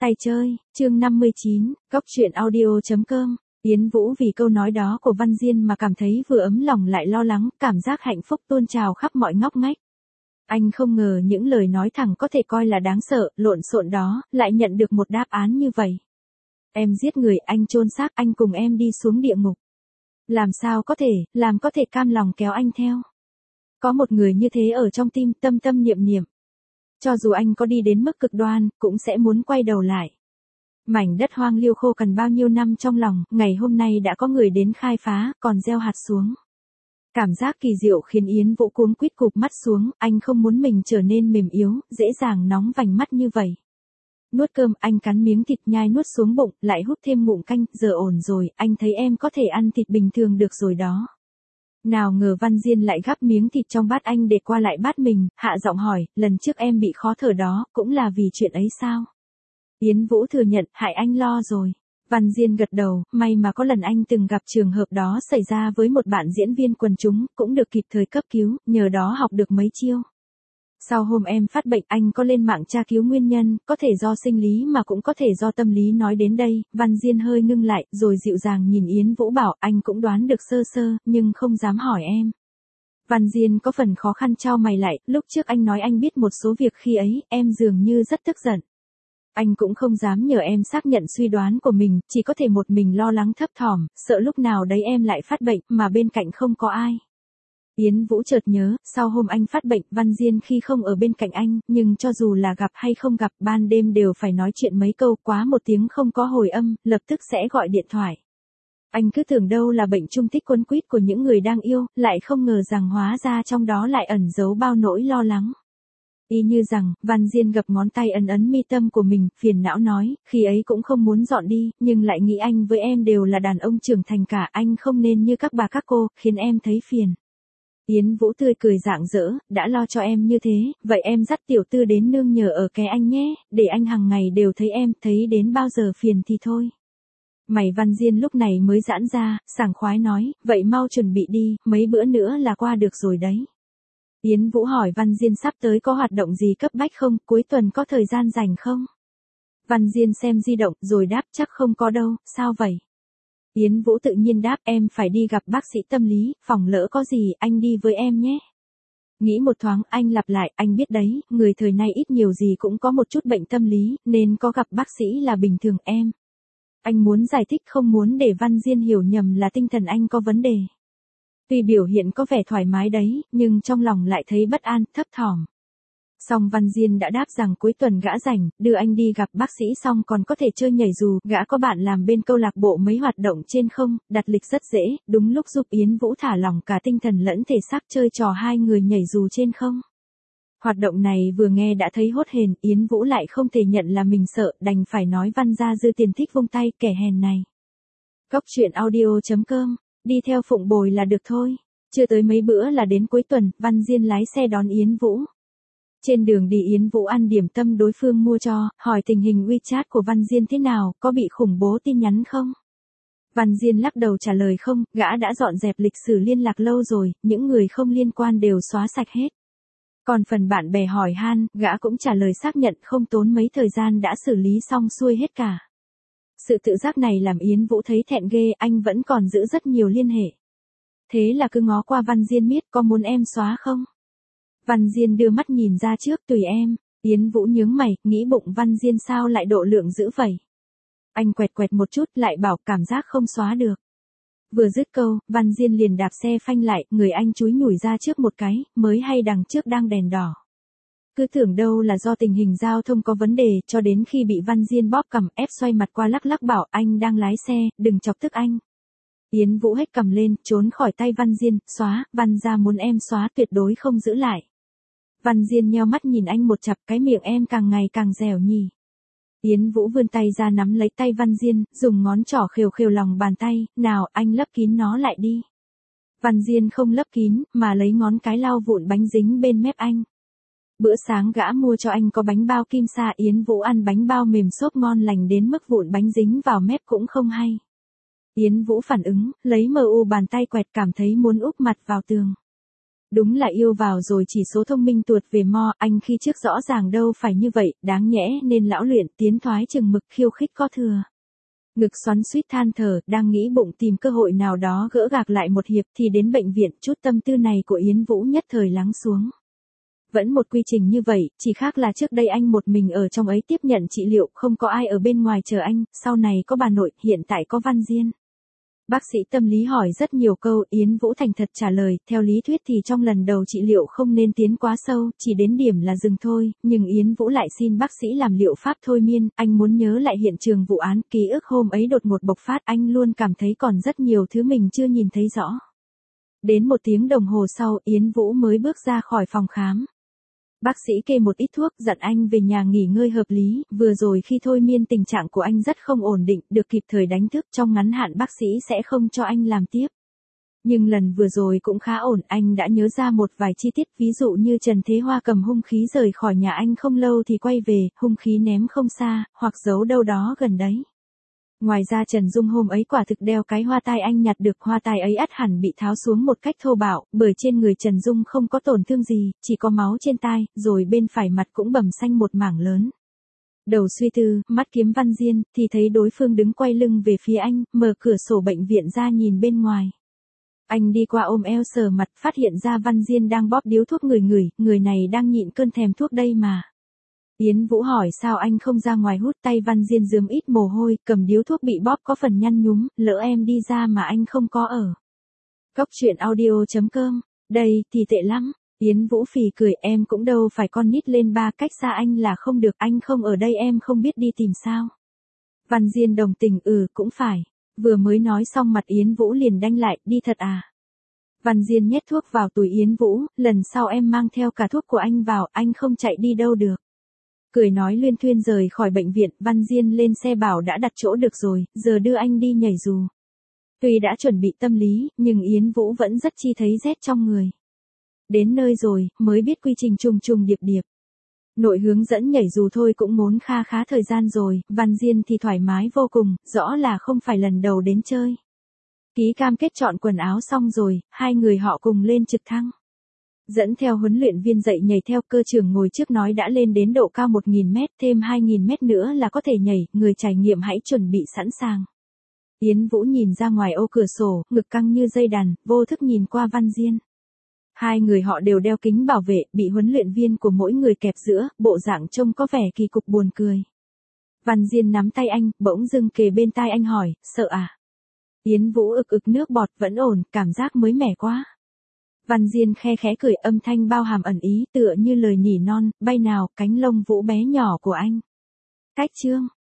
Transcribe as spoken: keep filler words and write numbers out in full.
Tay chơi, chương năm mươi chín, góc truyện audio chấm com. Yến Vũ vì câu nói đó của Văn Diên mà cảm thấy vừa ấm lòng lại lo lắng, cảm giác hạnh phúc tuôn trào khắp mọi ngóc ngách. Anh không ngờ những lời nói thẳng có thể coi là đáng sợ, lộn xộn đó, lại nhận được một đáp án như vậy. Em giết người, anh chôn xác, anh cùng em đi xuống địa ngục. Làm sao có thể, làm có thể cam lòng kéo anh theo. Có một người như thế ở trong tim, tâm tâm niệm niệm. Cho dù anh có đi đến mức cực đoan, cũng sẽ muốn quay đầu lại. Mảnh đất hoang liêu khô cằn bao nhiêu năm trong lòng, ngày hôm nay đã có người đến khai phá, còn gieo hạt xuống. Cảm giác kỳ diệu khiến Yến Vũ cuống quýt cụp mắt xuống, anh không muốn mình trở nên mềm yếu, dễ dàng nóng vành mắt như vậy. Nuốt cơm, anh cắn miếng thịt nhai nuốt xuống bụng, lại hút thêm ngụm canh, giờ ổn rồi, anh thấy em có thể ăn thịt bình thường được rồi đó. Nào ngờ Văn Diên lại gắp miếng thịt trong bát anh để qua lại bát mình, hạ giọng hỏi, lần trước em bị khó thở đó, cũng là vì chuyện ấy sao? Yến Vũ thừa nhận, hại anh lo rồi. Văn Diên gật đầu, may mà có lần anh từng gặp trường hợp đó xảy ra với một bạn diễn viên quần chúng, cũng được kịp thời cấp cứu, nhờ đó học được mấy chiêu. Sau hôm em phát bệnh anh có lên mạng tra cứu nguyên nhân, có thể do sinh lý mà cũng có thể do tâm lý. Nói đến đây, Văn Diên hơi ngưng lại, rồi dịu dàng nhìn Yến Vũ bảo, anh cũng đoán được sơ sơ, nhưng không dám hỏi em. Văn Diên có phần khó khăn chau mày lại, lúc trước anh nói anh biết một số việc khi ấy, em dường như rất tức giận. Anh cũng không dám nhờ em xác nhận suy đoán của mình, chỉ có thể một mình lo lắng thấp thỏm, sợ lúc nào đấy em lại phát bệnh, mà bên cạnh không có ai. Yến Vũ chợt nhớ, sau hôm anh phát bệnh, Văn Diên khi không ở bên cạnh anh, nhưng cho dù là gặp hay không gặp, ban đêm đều phải nói chuyện mấy câu, quá một tiếng không có hồi âm, lập tức sẽ gọi điện thoại. Anh cứ tưởng đâu là bệnh chung tích quấn quýt của những người đang yêu, lại không ngờ rằng hóa ra trong đó lại ẩn giấu bao nỗi lo lắng. Y như rằng, Văn Diên gập ngón tay ấn ấn mi tâm của mình, phiền não nói, khi ấy cũng không muốn dọn đi, nhưng lại nghĩ anh với em đều là đàn ông trưởng thành cả, anh không nên như các bà các cô, khiến em thấy phiền. Yến Vũ tươi cười rạng rỡ, đã lo cho em như thế, vậy em dắt tiểu tư đến nương nhờ ở ké anh nhé, để anh hàng ngày đều thấy em, thấy đến bao giờ phiền thì thôi. Mày Văn Diên lúc này mới giãn ra, sảng khoái nói, vậy mau chuẩn bị đi, mấy bữa nữa là qua được rồi đấy. Yến Vũ hỏi Văn Diên sắp tới có hoạt động gì cấp bách không, cuối tuần có thời gian rảnh không? Văn Diên xem di động rồi đáp chắc không có đâu, sao vậy? Yến Vũ tự nhiên đáp em phải đi gặp bác sĩ tâm lý, phòng lỡ có gì anh đi với em nhé. Nghĩ một thoáng anh lặp lại, anh biết đấy, người thời nay ít nhiều gì cũng có một chút bệnh tâm lý, nên có gặp bác sĩ là bình thường em. Anh muốn giải thích không muốn để Văn Diên hiểu nhầm là tinh thần anh có vấn đề. Tuy biểu hiện có vẻ thoải mái đấy, nhưng trong lòng lại thấy bất an, thấp thỏm. Song Văn Diên đã đáp rằng cuối tuần gã rảnh, đưa anh đi gặp bác sĩ xong còn có thể chơi nhảy dù, gã có bạn làm bên câu lạc bộ mấy hoạt động trên không, đặt lịch rất dễ, đúng lúc giúp Yến Vũ thả lỏng cả tinh thần lẫn thể xác chơi trò hai người nhảy dù trên không. Hoạt động này vừa nghe đã thấy hốt hền, Yến Vũ lại không thể nhận là mình sợ, đành phải nói Văn gia dư tiền thích vung tay, kẻ hèn này. Góc truyện audio chấm com, đi theo Phụng Bồi là được thôi. Chưa tới mấy bữa là đến cuối tuần, Văn Diên lái xe đón Yến Vũ. Trên đường đi Yến Vũ ăn điểm tâm đối phương mua cho, hỏi tình hình WeChat của Văn Diên thế nào, có bị khủng bố tin nhắn không? Văn Diên lắc đầu trả lời không, gã đã dọn dẹp lịch sử liên lạc lâu rồi, những người không liên quan đều xóa sạch hết. Còn phần bạn bè hỏi han, gã cũng trả lời xác nhận không tốn mấy thời gian đã xử lý xong xuôi hết cả. Sự tự giác này làm Yến Vũ thấy thẹn ghê, anh vẫn còn giữ rất nhiều liên hệ. Thế là cứ ngó qua Văn Diên miết, có muốn em xóa không? Văn Diên đưa mắt nhìn ra trước, tùy em. Yến Vũ nhướng mày, nghĩ bụng Văn Diên sao lại độ lượng dữ vậy. Anh quẹt quẹt một chút, lại bảo cảm giác không xóa được. Vừa dứt câu, Văn Diên liền đạp xe phanh lại, người anh chúi nhủi ra trước một cái, mới hay đằng trước đang đèn đỏ. Cứ tưởng đâu là do tình hình giao thông có vấn đề, cho đến khi bị Văn Diên bóp cằm ép xoay mặt qua lắc lắc bảo anh đang lái xe, đừng chọc tức anh. Yến Vũ hét cầm lên, trốn khỏi tay Văn Diên, xóa, Văn gia muốn em xóa tuyệt đối không giữ lại. Văn Diên nheo mắt nhìn anh một chặp, cái miệng em càng ngày càng dẻo nhỉ. Yến Vũ vươn tay ra nắm lấy tay Văn Diên, dùng ngón trỏ khều khều lòng bàn tay, nào anh lấp kín nó lại đi. Văn Diên không lấp kín, mà lấy ngón cái lau vụn bánh dính bên mép anh. Bữa sáng gã mua cho anh có bánh bao kim sa, Yến Vũ ăn bánh bao mềm xốp ngon lành đến mức vụn bánh dính vào mép cũng không hay. Yến Vũ phản ứng, lấy mờ u bàn tay quẹt cảm thấy muốn úp mặt vào tường. Đúng là yêu vào rồi chỉ số thông minh tuột về mo, anh khi trước rõ ràng đâu phải như vậy, đáng nhẽ nên lão luyện tiến thoái chừng mực khiêu khích có thừa. Ngực xoắn suýt than thở, đang nghĩ bụng tìm cơ hội nào đó gỡ gạc lại một hiệp thì đến bệnh viện, chút tâm tư này của Yến Vũ nhất thời lắng xuống. Vẫn một quy trình như vậy, chỉ khác là trước đây anh một mình ở trong ấy tiếp nhận trị liệu, không có ai ở bên ngoài chờ anh, sau này có bà nội, hiện tại có Văn Diên. Bác sĩ tâm lý hỏi rất nhiều câu, Yến Vũ thành thật trả lời, theo lý thuyết thì trong lần đầu trị liệu không nên tiến quá sâu, chỉ đến điểm là dừng thôi, nhưng Yến Vũ lại xin bác sĩ làm liệu pháp thôi miên, anh muốn nhớ lại hiện trường vụ án, ký ức hôm ấy đột ngột bộc phát, anh luôn cảm thấy còn rất nhiều thứ mình chưa nhìn thấy rõ. Đến một tiếng đồng hồ sau, Yến Vũ mới bước ra khỏi phòng khám. Bác sĩ kê một ít thuốc, dặn anh về nhà nghỉ ngơi hợp lý, vừa rồi khi thôi miên tình trạng của anh rất không ổn định, được kịp thời đánh thức, trong ngắn hạn bác sĩ sẽ không cho anh làm tiếp. Nhưng lần vừa rồi cũng khá ổn, anh đã nhớ ra một vài chi tiết, ví dụ như Trần Thế Hoa cầm hung khí rời khỏi nhà anh không lâu thì quay về, hung khí ném không xa, hoặc giấu đâu đó gần đấy. Ngoài ra Trần Dung hôm ấy quả thực đeo cái hoa tai anh nhặt được, hoa tai ấy ắt hẳn bị tháo xuống một cách thô bạo, bởi trên người Trần Dung không có tổn thương gì, chỉ có máu trên tai, rồi bên phải mặt cũng bầm xanh một mảng lớn. Đầu suy tư, mắt kiếm Văn Diên, thì thấy đối phương đứng quay lưng về phía anh, mở cửa sổ bệnh viện ra nhìn bên ngoài. Anh đi qua ôm eo sờ mặt, phát hiện ra Văn Diên đang bóp điếu thuốc ngửi ngửi, người này đang nhịn cơn thèm thuốc đây mà. Yến Vũ hỏi sao anh không ra ngoài hút, tay Văn Diên rướm ít mồ hôi, cầm điếu thuốc bị bóp có phần nhăn nhúm, lỡ em đi ra mà anh không có ở. Cốc truyện audio chấm com, đây thì tệ lắm. Yến Vũ phì cười, em cũng đâu phải con nít lên ba, cách xa anh là không được, anh không ở đây em không biết đi tìm sao. Văn Diên đồng tình, ừ cũng phải. Vừa mới nói xong mặt Yến Vũ liền đanh lại, đi thật à. Văn Diên nhét thuốc vào túi Yến Vũ, lần sau em mang theo cả thuốc của anh vào, anh không chạy đi đâu được. Cười nói luyên thuyên rời khỏi bệnh viện, Văn Diên lên xe bảo đã đặt chỗ được rồi, giờ đưa anh đi nhảy dù. Tuy đã chuẩn bị tâm lý, nhưng Yến Vũ vẫn rất chi thấy rét trong người. Đến nơi rồi, mới biết quy trình trùng trùng điệp điệp. Nội hướng dẫn nhảy dù thôi cũng muốn kha khá thời gian rồi, Văn Diên thì thoải mái vô cùng, rõ là không phải lần đầu đến chơi. Ký cam kết chọn quần áo xong rồi, hai người họ cùng lên trực thăng. Dẫn theo huấn luyện viên dạy nhảy theo, cơ trưởng ngồi trước nói đã lên đến độ cao một nghìn mét, thêm hai nghìn mét nữa là có thể nhảy, người trải nghiệm hãy chuẩn bị sẵn sàng. Yến Vũ nhìn ra ngoài ô cửa sổ, ngực căng như dây đàn, vô thức nhìn qua Văn Diên. Hai người họ đều đeo kính bảo vệ, bị huấn luyện viên của mỗi người kẹp giữa, bộ dạng trông có vẻ kỳ cục buồn cười. Văn Diên nắm tay anh, bỗng dưng kề bên tai anh hỏi, sợ à? Yến Vũ ực ực nước bọt, vẫn ổn, cảm giác mới mẻ quá. Văn Diên khe khẽ cười, âm thanh bao hàm ẩn ý, tựa như lời nỉ non, bay nào, cánh lông vũ bé nhỏ của anh. Cách chương.